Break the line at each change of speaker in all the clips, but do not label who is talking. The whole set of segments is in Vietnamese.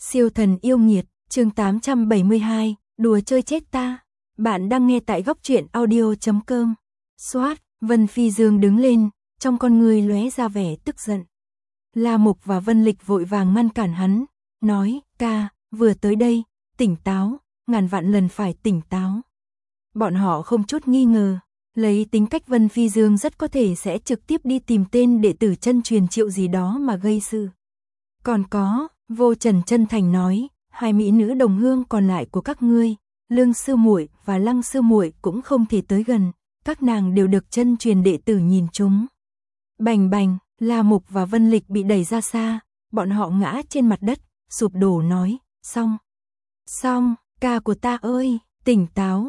Siêu thần yêu nghiệt, chương 872, đùa chơi chết ta. Bạn đang nghe tại góc truyện audio.com. Xoát, Vân Phi Dương đứng lên, trong con người lóe ra vẻ tức giận. La Mục và Vân Lịch vội vàng ngăn cản hắn, nói, ca, vừa tới đây, tỉnh táo, ngàn vạn lần phải tỉnh táo. Bọn họ không chút nghi ngờ, lấy tính cách Vân Phi Dương rất có thể sẽ trực tiếp đi tìm tên đệ tử chân truyền Triệu gì đó mà gây sự. Còn có, Vô Trần chân thành nói, hai mỹ nữ đồng hương còn lại của các ngươi, Lương sư muội và Lăng sư muội cũng không thể tới gần, các nàng đều được chân truyền đệ tử nhìn chúng. Bành bành, La Mục và Vân Lịch bị đẩy ra xa, bọn họ ngã trên mặt đất, sụp đổ nói, xong, ca của ta ơi, tỉnh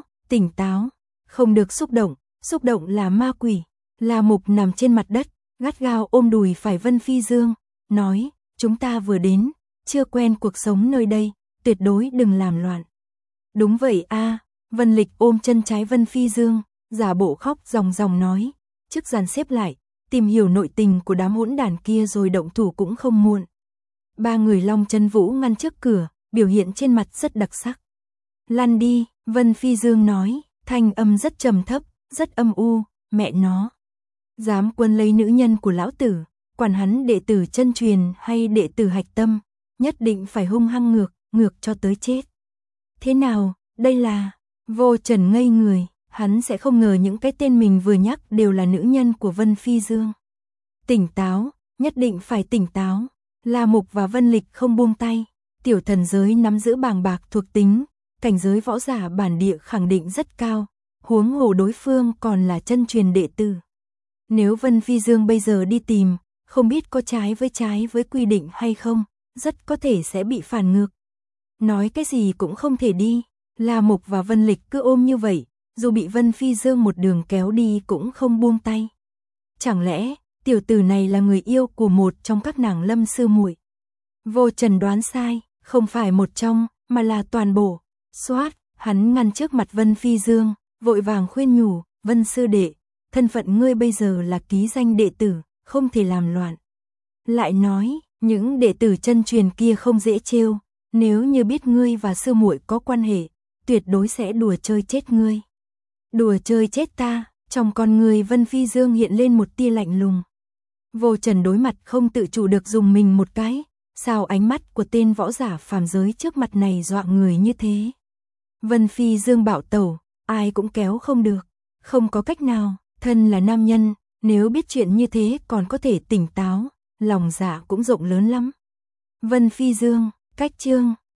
táo, không được xúc động là ma quỷ. La Mục nằm trên mặt đất, gắt gao ôm đùi phải Vân Phi Dương, nói, chúng ta vừa đến, chưa quen cuộc sống nơi đây, tuyệt đối đừng làm loạn. Đúng vậy a, Vân Lịch ôm chân trái Vân Phi Dương, giả bộ khóc ròng ròng nói, trước dàn xếp lại, tìm hiểu nội tình của đám hỗn đản kia rồi động thủ cũng không muộn. Ba người Long Chân Vũ ngăn trước cửa, biểu hiện trên mặt rất đặc sắc. Lăn đi, Vân Phi Dương nói, thanh âm rất trầm thấp, rất âm u, mẹ nó. Dám quân lấy nữ nhân của lão tử, quản hắn đệ tử chân truyền hay đệ tử hạch tâm, nhất định phải hung hăng ngược cho tới chết. Thế nào, đây là... Vô Trần ngây người, hắn sẽ không ngờ những cái tên mình vừa nhắc đều là nữ nhân của Vân Phi Dương. Tỉnh táo, nhất định phải tỉnh táo. La Mục và Vân Lịch không buông tay, tiểu thần giới nắm giữ bàng bạc thuộc tính, cảnh giới võ giả bản địa khẳng định rất cao, huống hồ đối phương còn là chân truyền đệ tử. Nếu Vân Phi Dương bây giờ đi tìm, không biết có trái với quy định hay không, rất có thể sẽ bị phản ngược. Nói cái gì cũng không thể đi, La Mục và Vân Lịch cứ ôm như vậy, dù bị Vân Phi Dương một đường kéo đi cũng không buông tay. Chẳng lẽ, tiểu tử này là người yêu của một trong các nàng Lâm sư muội? Vô Trần đoán sai, không phải một trong, mà là toàn bộ. Xoát, hắn ngăn trước mặt Vân Phi Dương, vội vàng khuyên nhủ, Vân sư đệ, thân phận ngươi bây giờ là ký danh đệ tử, không thể làm loạn. Lại nói, những đệ tử chân truyền kia không dễ trêu, nếu như biết ngươi và sư muội có quan hệ, tuyệt đối sẽ đùa chơi chết ngươi. Đùa chơi chết ta, trong con người Vân Phi Dương hiện lên một tia lạnh lùng. Vô Trần đối mặt không tự chủ được dùng mình một cái, sao ánh mắt của tên võ giả phàm giới trước mặt này dọa người như thế. Vân Phi Dương bảo tẩu, ai cũng kéo không được, không có cách nào, thân là nam nhân, nếu biết chuyện như thế còn có thể tỉnh táo, lòng dạ cũng rộng lớn lắm. Vân Phi Dương, cách chương